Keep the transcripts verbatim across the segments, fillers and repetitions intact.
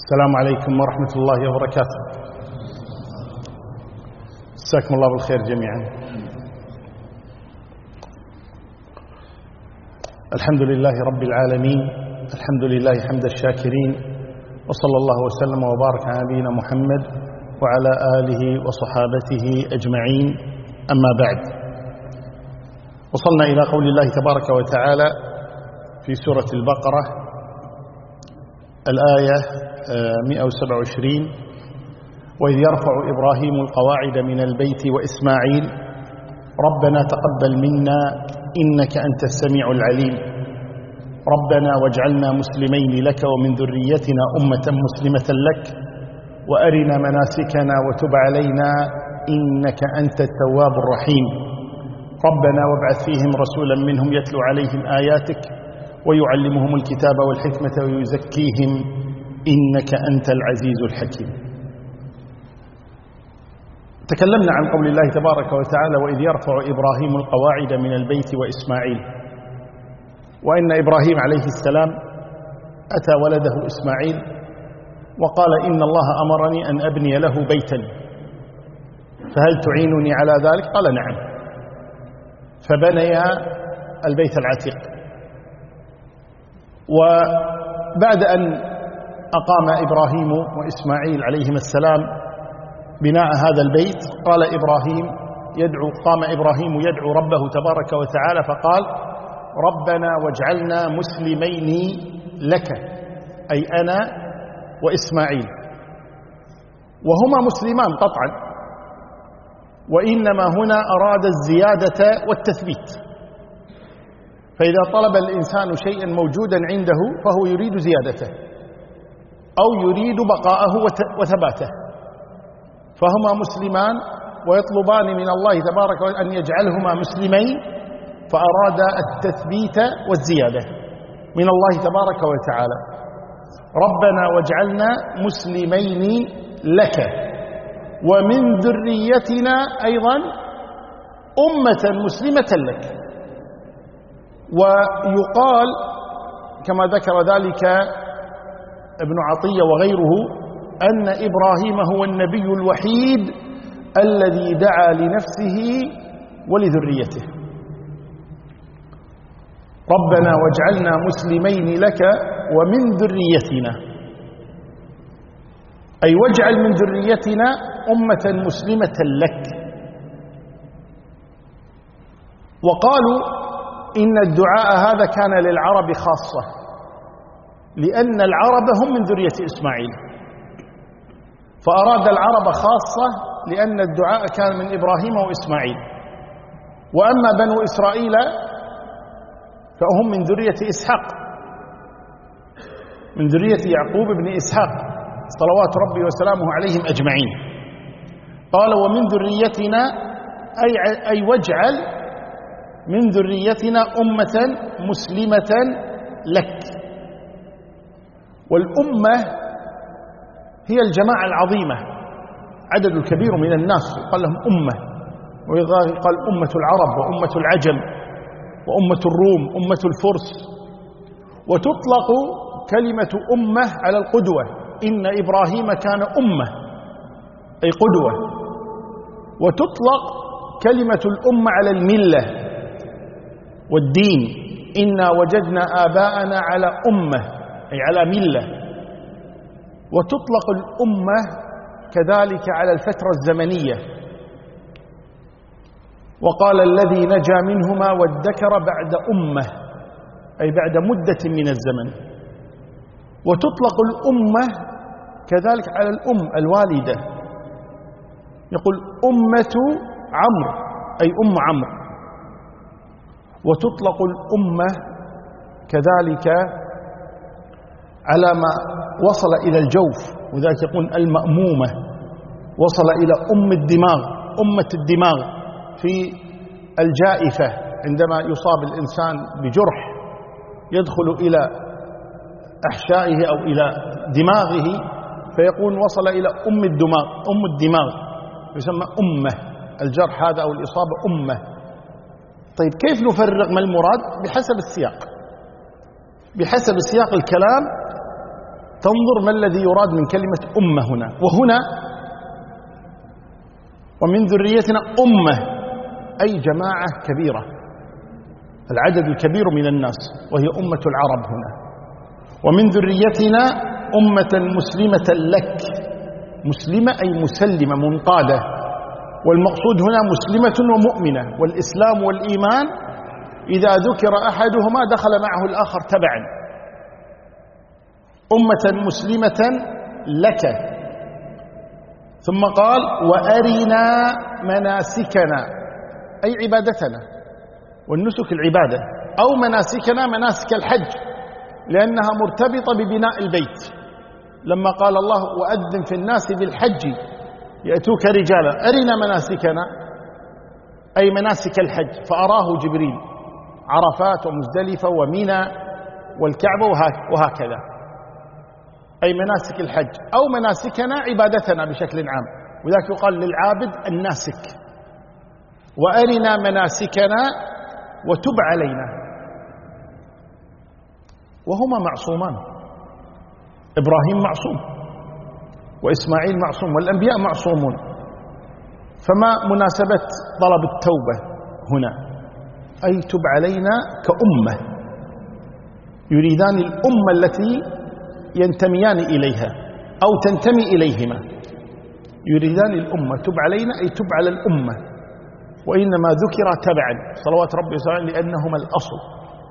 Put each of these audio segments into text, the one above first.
السلام عليكم ورحمة الله وبركاته. جزاكم الله بالخير جميعا. الحمد لله رب العالمين، الحمد لله حمد الشاكرين، وصلى الله وسلم وبارك على نبينا محمد وعلى آله وصحابته أجمعين. أما بعد، وصلنا إلى قول الله تبارك وتعالى في سورة البقرة الآية مئة وسبعة وعشرين: وإذ يرفع إبراهيم القواعد من البيت وإسماعيل ربنا تقبل منا إنك أنت السميع العليم ربنا واجعلنا مسلمين لك ومن ذريتنا أمة مسلمة لك وأرنا مناسكنا وتب علينا إنك أنت التواب الرحيم ربنا وابعث فيهم رسولا منهم يتلو عليهم آياتك ويعلمهم الكتاب والحكمة ويزكيهم إنك أنت العزيز الحكيم. تكلمنا عن قول الله تبارك وتعالى: وإذ يرفع إبراهيم القواعد من البيت وإسماعيل، وإن إبراهيم عليه السلام أتى ولده إسماعيل وقال: إن الله أمرني أن أبني له بيتا فهل تعينني على ذلك؟ قال: نعم. فبنيا البيت العتيق. وبعد أن أقام إبراهيم وإسماعيل عليهما السلام بناء هذا البيت، قال إبراهيم يدعو قام إبراهيم يدعو ربه تبارك وتعالى فقال: ربنا واجعلنا مسلمين لك، أي أنا وإسماعيل، وهما مسلمان قطعا، وإنما هنا أراد الزيادة والتثبيت. فإذا طلب الإنسان شيئا موجودا عنده فهو يريد زيادته أو يريد بقاءه وثباته، فهما مسلمان ويطلبان من الله تبارك وتعالى أن يجعلهما مسلمين، فأراد التثبيت والزيادة من الله تبارك وتعالى. ربنا واجعلنا مسلمين لك ومن ذريتنا أيضا أمة مسلمة لك. ويقال كما ذكر ذلك ابن عطية وغيره أن إبراهيم هو النبي الوحيد الذي دعا لنفسه ولذريته. ربنا واجعلنا مسلمين لك ومن ذريتنا، أي واجعل من ذريتنا أمة مسلمة لك. وقالوا إن الدعاء هذا كان للعرب خاصة، لأن العرب هم من ذرية إسماعيل، فأراد العرب خاصة لأن الدعاء كان من إبراهيم وإسماعيل. وأما بنو إسرائيل فهم من ذرية إسحاق، من ذرية يعقوب بن إسحاق صلوات ربي وسلامه عليهم أجمعين. قال: ومن ذريتنا أي, أي واجعل من ذريتنا أمة مسلمة لك. والأمة هي الجماعة العظيمة، عدد الكبير من الناس قال لهم أمة، وقال أمة العرب وأمة العجم وأمة الروم أمة الفرس. وتطلق كلمة أمة على القدوة، إن إبراهيم كان أمة أي قدوة. وتطلق كلمة الأمة على الملة والدين، إنا وجدنا آباءنا على أمة أي على ملة. وتطلق الأمة كذلك على الفترة الزمنية. وقال: الذي نجا منهما وادكر بعد أمة أي بعد مدة من الزمن. وتطلق الأمة كذلك على الأم الوالدة، يقول أمة عمرو أي أم عمرو. وتطلق الأمة كذلك على ما وصل إلى الجوف، وذلك يقول المأمومة، وصل إلى أم الدماغ، أمة الدماغ في الجائفة عندما يصاب الإنسان بجرح يدخل إلى أحشائه أو إلى دماغه فيقول وصل إلى أم الدماغ، أم الدماغ يسمى أمة الجرح هذا أو الإصابة أمة. طيب كيف نفرق ما المراد؟ بحسب السياق، بحسب سياق الكلام تنظر ما الذي يراد من كلمة أمة هنا. وهنا ومن ذريتنا أمة أي جماعة كبيرة، العدد الكبير من الناس، وهي أمة العرب هنا. ومن ذريتنا أمة مسلمة لك، مسلمة أي مسلمة منقادة، والمقصود هنا مسلمة ومؤمنة، والإسلام والإيمان إذا ذكر أحدهما دخل معه الآخر تبعا. أمة مسلمة لك، ثم قال وأرنا مناسكنا أي عبادتنا، والنسك العبادة، أو مناسكنا مناسك الحج، لأنها مرتبطة ببناء البيت. لما قال الله وأذن في الناس بالحج يأتوك رجالا، أرنا مناسكنا أي مناسك الحج، فأراه جبريل عرفات ومزدلفة ومنى والكعبة وهكذا، أي مناسك الحج، أو مناسكنا عبادتنا بشكل عام، وذلك يقال للعابد الناسك. وأرنا مناسكنا وتب علينا، وهما معصومان، إبراهيم معصوم وإسماعيل معصوم والأنبياء معصومون، فما مناسبة طلب التوبة هنا؟ أي تب علينا كأمة، يريدان الأمة التي ينتميان إليها أو تنتمي إليهما، يريدان الأمة، تب علينا أي تب على الأمة، وإنما ذكر تبعا صلوات ربي وسلامه لأنهما الأصل،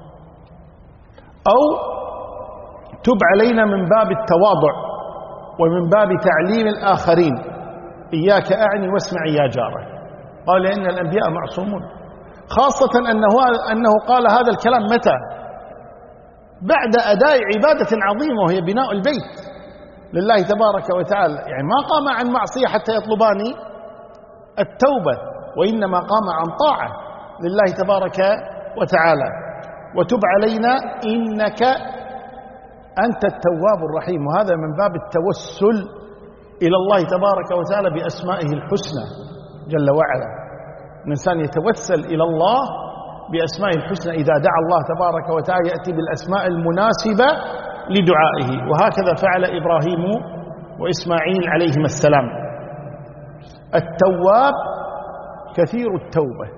أو تب علينا من باب التواضع ومن باب تعليم الآخرين، إياك أعني واسمع يا جاره. قال لأن الأنبياء معصومون، خاصة أنه, أنه قال هذا الكلام متى؟ بعد أداء عبادة عظيمة وهي بناء البيت لله تبارك وتعالى، يعني ما قام عن معصية حتى يطلباني التوبة، وإنما قام عن طاعة لله تبارك وتعالى. وتب علينا إنك أنت التواب الرحيم، وهذا من باب التوسل إلى الله تبارك وتعالى بأسمائه الحسنى جل وعلا. الإنسان يتوسل إلى الله بأسمائه الحسنى، إذا دعا الله تبارك وتعالى يأتي بالأسماء المناسبة لدعائه، وهكذا فعل إبراهيم وإسماعيل عليهما السلام. التواب كثير التوبة،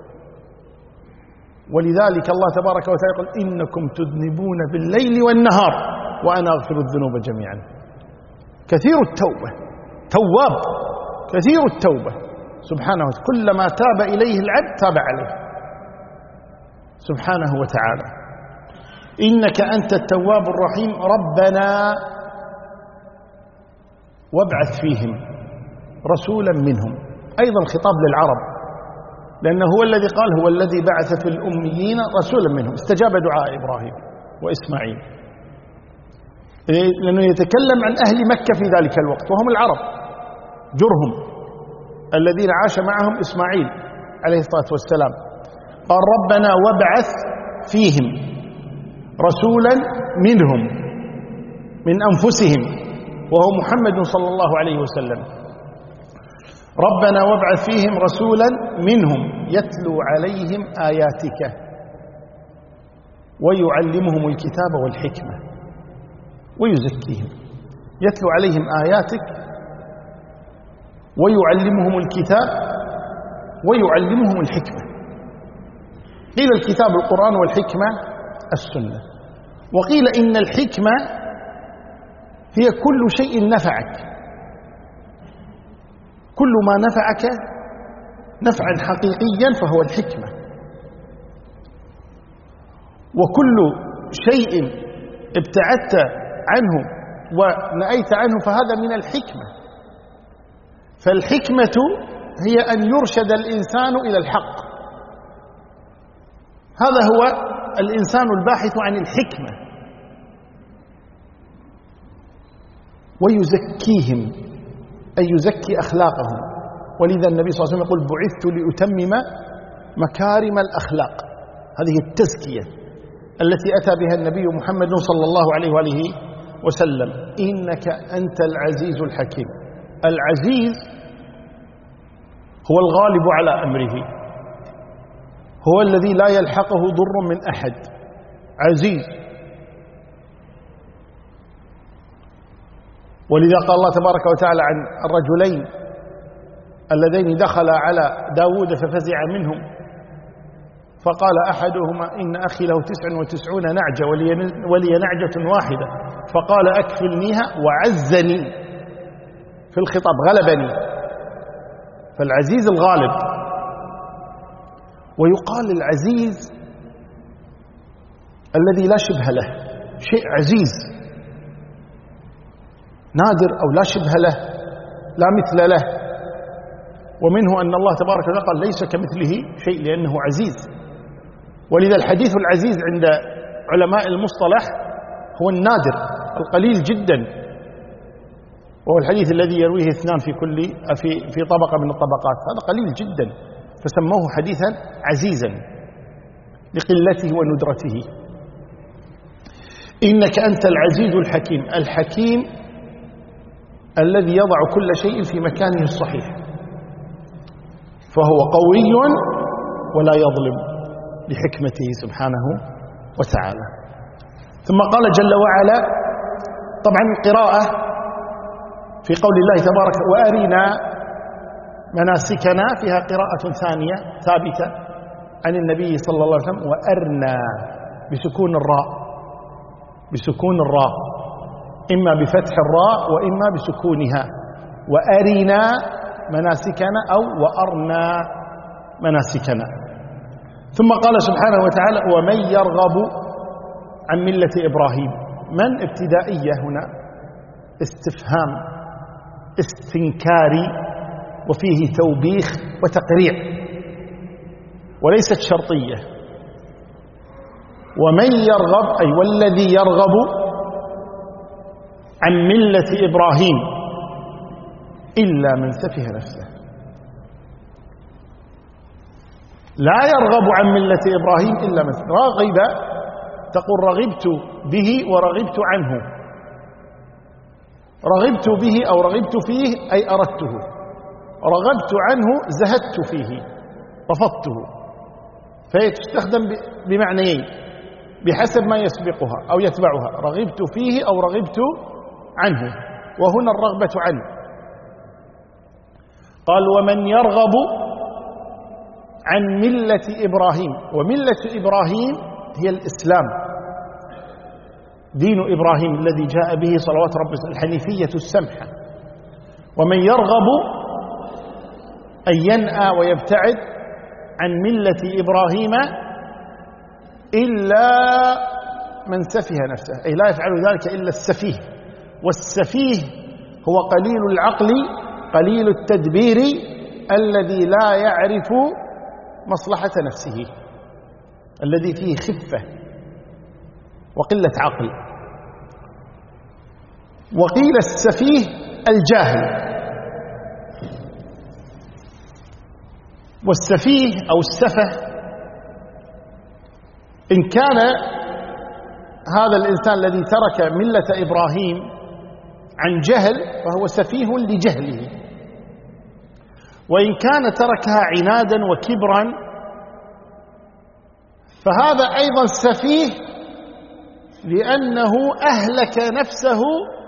ولذلك الله تبارك وتعالى يقول إنكم تذنبون بالليل والنهار وأنا أغفر الذنوب جميعا. كثير التوبة، تواب كثير التوبة سبحانه وتعالى، كلما تاب إليه العبد تاب عليه سبحانه وتعالى. إنك أنت التواب الرحيم ربنا وابعث فيهم رسولا منهم، أيضا خطاب للعرب، لأنه هو الذي قال هو الذي بعث في الأميين رسولا منهم، استجاب دعاء إبراهيم وإسماعيل، لأنه يتكلم عن أهل مكة في ذلك الوقت وهم العرب جرهم الذين عاش معهم إسماعيل عليه الصلاة والسلام. قال ربنا وابعث فيهم رسولا منهم من أنفسهم، وهو محمد صلى الله عليه وسلم. ربنا وابعث فيهم رسولا منهم يتلو عليهم آياتك ويعلمهم الكتاب والحكمة ويزكيهم. يتلو عليهم آياتك ويعلمهم الكتاب ويعلمهم الحكمة. قيل الكتاب القرآن والحكمة السنة، وقيل إن الحكمة هي كل شيء نفعك، كل ما نفعك نفعا حقيقيا فهو الحكمة، وكل شيء ابتعدت عنه ونأيت عنه فهذا من الحكمة. فالحكمة هي أن يرشد الإنسان إلى الحق، هذا هو الإنسان الباحث عن الحكمة. ويزكيهم أي يزكي أخلاقهم، ولذا النبي صلى الله عليه وسلم يقول بعثت لأتمم مكارم الأخلاق. هذه التزكية التي أتى بها النبي محمد صلى الله عليه وآله وسلم. إنك أنت العزيز الحكيم. العزيز هو الغالب على أمره، هو الذي لا يلحقه ضر من أحد، عزيز. ولذا قال الله تبارك وتعالى عن الرجلين اللذين دخلا على داود ففزع منهم، فقال أحدهما إن أخي له تسع وتسعون نعجة ولي نعجة واحدة، فقال أكفلنيها وعزني في الخطاب، غلبني. فالعزيز الغالب. ويقال العزيز الذي لا شبه له، شيء عزيز نادر أو لا شبه له لا مثل له. ومنه أن الله تبارك وتعالى قال ليس كمثله شيء لأنه عزيز. ولذا الحديث العزيز عند علماء المصطلح هو النادر القليل جدا، وهو الحديث الذي يرويه اثنان في كل في في طبقة من الطبقات، هذا قليل جدا، فسموه حديثا عزيزا لقلته وندرته. إنك أنت العزيز الحكيم، الحكيم الذي يضع كل شيء في مكانه الصحيح، فهو قوي ولا يظلم لحكمته سبحانه وتعالى. ثم قال جل وعلا، طبعا القراءة في قول الله تبارك وأرنا مناسكنا فيها قراءة ثانية ثابتة عن النبي صلى الله عليه وسلم، وأرنا بسكون الراء، بسكون الراء، إما بفتح الراء وإما بسكونها، وأرنا مناسكنا أو وأرنا مناسكنا. ثم قال سبحانه وتعالى ومن يرغب عن ملة إبراهيم. من ابتدائية هنا استفهام استنكاري وفيه توبيخ وتقريع وليست شرطية. ومن يرغب أي والذي يرغب عن ملة إبراهيم إلا من سفه نفسه. لا يرغب عن ملة إبراهيم إلا من سفه. راغب تقول رغبت به ورغبت عنه، رغبت به أو رغبت فيه أي أردته، رغبت عنه زهدت فيه رفضته. فهي تستخدم بمعنيين بحسب ما يسبقها أو يتبعها، رغبت فيه أو رغبت عنه، وهنا الرغبة عنه. قال ومن يرغب عن ملة إبراهيم، وملة إبراهيم هي الإسلام، دين إبراهيم الذي جاء به صلوات ربه، الحنيفية السمحة. ومن يرغب أن ينأى ويبتعد عن ملة إبراهيم إلا من سفه نفسه، أي لا يفعل ذلك إلا السفيه. والسفيه هو قليل العقل قليل التدبير الذي لا يعرف مصلحة نفسه، الذي فيه خفة وقلة عقل. وقيل السفيه الجاهل. والسفيه أو السفه إن كان هذا الإنسان الذي ترك ملة إبراهيم عن جهل فهو سفيه لجهله، وإن كان تركها عنادا وكبرا فهذا أيضا سفيه لأنه أهلك نفسه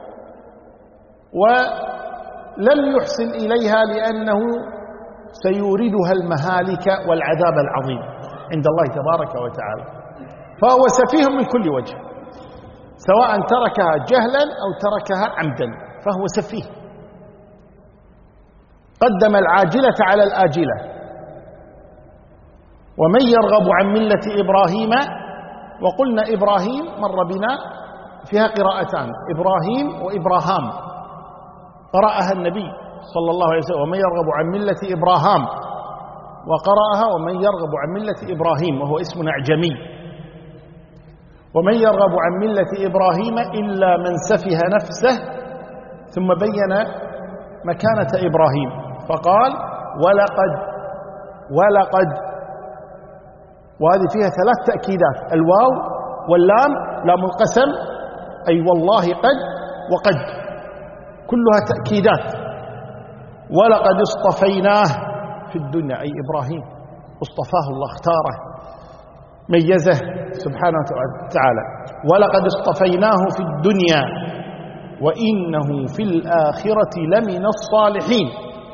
ولم يحسن إليها لأنه سيوردها المهالك والعذاب العظيم عند الله تبارك وتعالى. فهو سفيه من كل وجه، سواء تركها جهلا أو تركها عمدا فهو سفيه. قدم العاجلة على الآجلة. ومن يرغب عن ملة إبراهيم، وقلنا إبراهيم مر بنا فيها قراءتان، إبراهيم وإبراهام، قرأها النبي صلى الله عليه وسلم ومن يرغب عن ملة إبراهام، وقرأها ومن يرغب عن ملة إبراهيم وهو اسم أعجمي. ومن يرغب عن ملة إبراهيم إلا من سفه نفسه، ثم بين مكانة إبراهيم فقال ولقد ولقد، وهذه فيها ثلاث تأكيدات، الواو واللام لام القسم، أي والله قد وقد، كلها تأكيدات. ولقد اصطفيناه في الدنيا، أي إبراهيم اصطفاه الله، اختاره ميزه سبحانه وتعالى. ولقد اصطفيناه في الدنيا وإنه في الآخرة لمن الصالحين.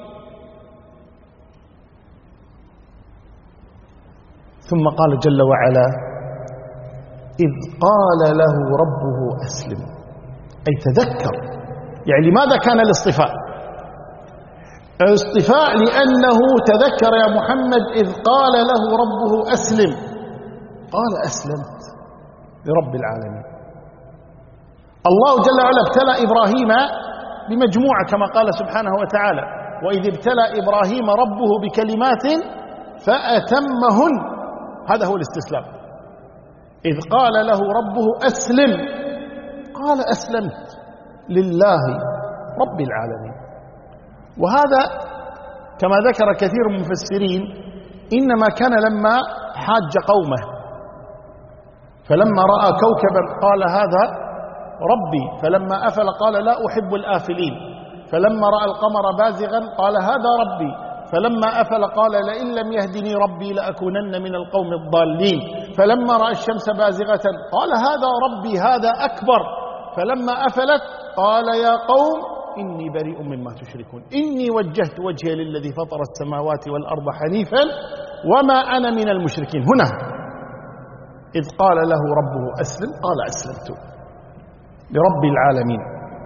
ثم قال جل وعلا: إذ قال له ربه أسلم، أي تذكر. يعني لماذا كان الاصطفاء؟ الاصطفاء لأنه تذكر يا محمد إذ قال له ربه أسلم، قال أسلمت لرب العالمين. الله جل وعلا ابتلى إبراهيم بمجموعة كما قال سبحانه وتعالى: وإذ ابتلى إبراهيم ربه بكلمات فأتمهن. هذا هو الاستسلام. إذ قال له ربه أسلم، قال أسلمت لله رب العالمين. وهذا كما ذكر كثير من المفسرين إنما كان لما حاج قومه، فلما رأى كوكبا قال هذا ربي، فلما أفل قال لا أحب الآفلين، فلما رأى القمر بازغا قال هذا ربي، فلما أفل قال لئن لم يهدني ربي لأكونن من القوم الضالين، فلما رأى الشمس بازغة قال هذا ربي هذا أكبر، فلما أفلت قال يا قوم إني بريء مما تشركون، إني وجهت وجهي للذي فطر السماوات والأرض حنيفا وما أنا من المشركين. هنا إذ قال له ربه أسلم قال أسلمت لرب العالمين.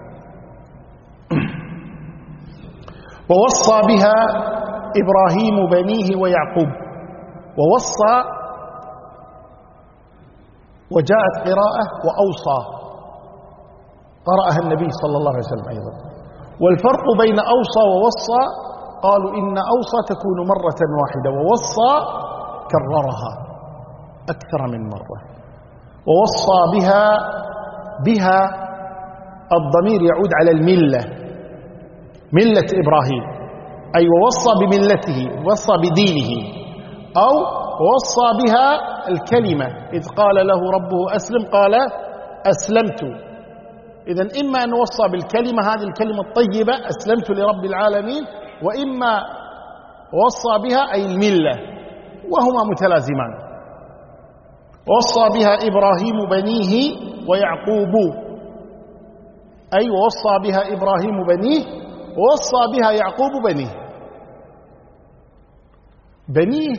ووصى بها إبراهيم بنيه ويعقوب. ووصى وجاءت قراءة وأوصى، قرأها النبي صلى الله عليه وسلم أيضا. والفرق بين أوصى ووصى قالوا إن أوصى تكون مرة واحدة، ووصى كررها أكثر من مرة. ووصى بها، بها الضمير يعود على الملة، ملة إبراهيم، أي ووصى بملته، وصى بدينه، أو ووصى بها الكلمة. إذ قال له ربه أسلم قال أسلمت. إذن إما أن وصى بالكلمة، هذه الكلمة الطيبة أسلمت لرب العالمين، وإما وصى بها أي الملة، وهما متلازمان. وصى بها إبراهيم بنيه ويعقوب، أي ووصى بها إبراهيم بنيه ووصى بها يعقوب بنيه. بنيه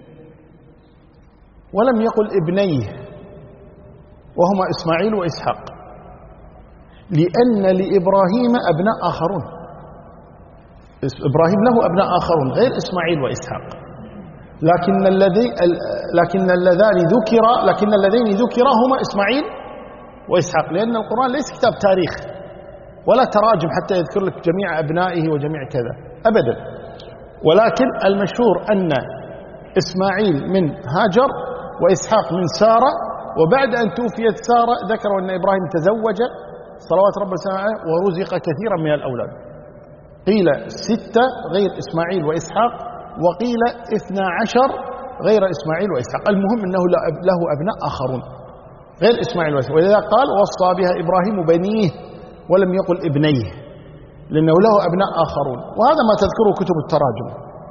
ولم يقل ابنيه، وهما إسماعيل وإسحاق، لأن لإبراهيم أبناء آخرون. إبراهيم له أبناء آخرون غير إسماعيل وإسحاق، لكن الذي لكن اللذان ذكر لكن اللذين ذكرا هما إسماعيل وإسحاق، لأن القرآن ليس كتاب تاريخ ولا تراجم حتى يذكر لك جميع أبنائه وجميع كذا أبدا، ولكن المشهور أن إسماعيل من هاجر وإسحاق من سارة، وبعد أن توفيت سارة ذكروا أن إبراهيم تزوج صلوات رب وسلامه عليه ورزق كثيرا من الأولاد، قيل ستة غير إسماعيل وإسحاق، وقيل اثنا عشر غير إسماعيل وإسحاق. المهم أنه له أبناء آخرون غير إسماعيل وإسحاق، ولذا قال وصى بها إبراهيم بنيه ولم يقل ابنيه، لأنه له أبناء آخرون، وهذا ما تذكره كتب التراجم.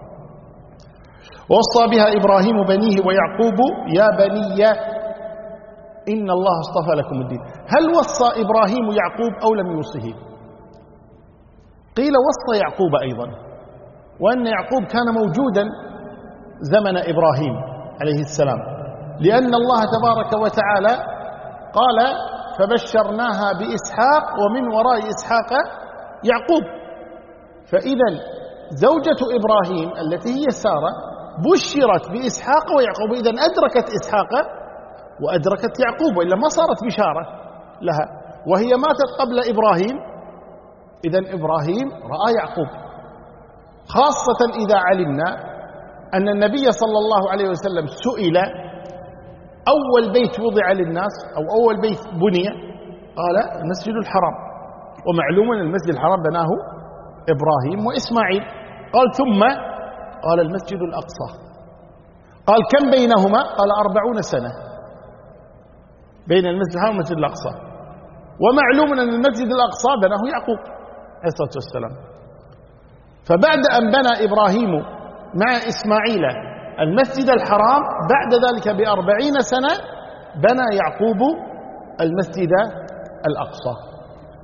وصى بها إبراهيم بنيه ويعقوب يا بني إن الله اصطفى لكم الدين. هل وصى إبراهيم يعقوب أو لم يوصه؟ قيل وصى يعقوب أيضا، وأن يعقوب كان موجودا زمن إبراهيم عليه السلام، لأن الله تبارك وتعالى قال فبشرناها بإسحاق ومن وراء إسحاق يعقوب. فإذا زوجة إبراهيم التي هي سارة بشرت بإسحاق ويعقوب، إذن أدركت إسحاق وأدركت يعقوب، وإلا ما صارت بشارة لها، وهي ماتت قبل إبراهيم. إذن إبراهيم رأى يعقوب، خاصة إذا علمنا أن النبي صلى الله عليه وسلم سئل أول بيت وضع للناس أو أول بيت بني، قال المسجد الحرام، ومعلوم أن المسجد الحرام بناه إبراهيم وإسماعيل. قال ثم قال المسجد الأقصى، قال كم بينهما؟ قال أربعون سنة بين المسجد الحرام والمسجد الأقصى، ومعلوم أن المسجد الأقصى بناه يعقوب عليه الصلاة والسلام. فبعد أن بنى إبراهيم مع إسماعيل المسجد الحرام، بعد ذلك بأربعين سنة بنى يعقوب المسجد الأقصى.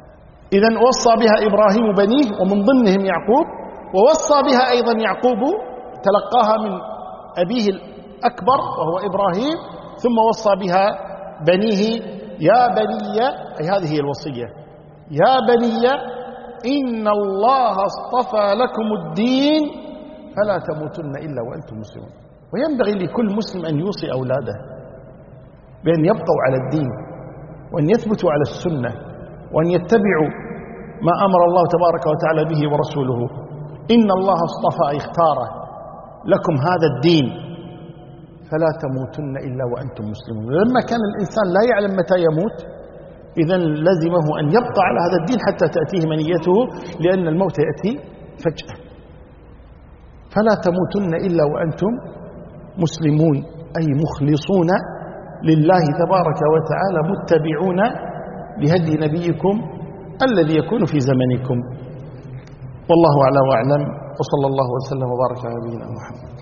إذن وصى بها إبراهيم بنيه ومن ضمنهم يعقوب، ووصى بها أيضا يعقوب تلقاها من أبيه الأكبر وهو إبراهيم، ثم وصى بها بنيه يا بني، أي هذه هي الوصية، يا بني إن الله اصطفى لكم الدين فلا تموتن إلا وأنتم مسلمون. وينبغي لكل مسلم أن يوصي أولاده بأن يبقوا على الدين، وأن يثبتوا على السنة، وأن يتبعوا ما أمر الله تبارك وتعالى به ورسوله. إن الله اصطفى اختاره لكم هذا الدين فلا تموتن إلا وأنتم مسلمون. لما كان الإنسان لا يعلم متى يموت، إذن لزمه أن يبقى على هذا الدين حتى تأتيه منيته، لأن الموت يأتي فجأة. فلا تموتن إلا وأنتم مسلمون، أي مخلصون لله تبارك وتعالى، متبعون لهدي نبيكم الذي يكون في زمنكم. والله أعلى وأعلم، وصلى الله وسلم وبارك على نبينا محمد.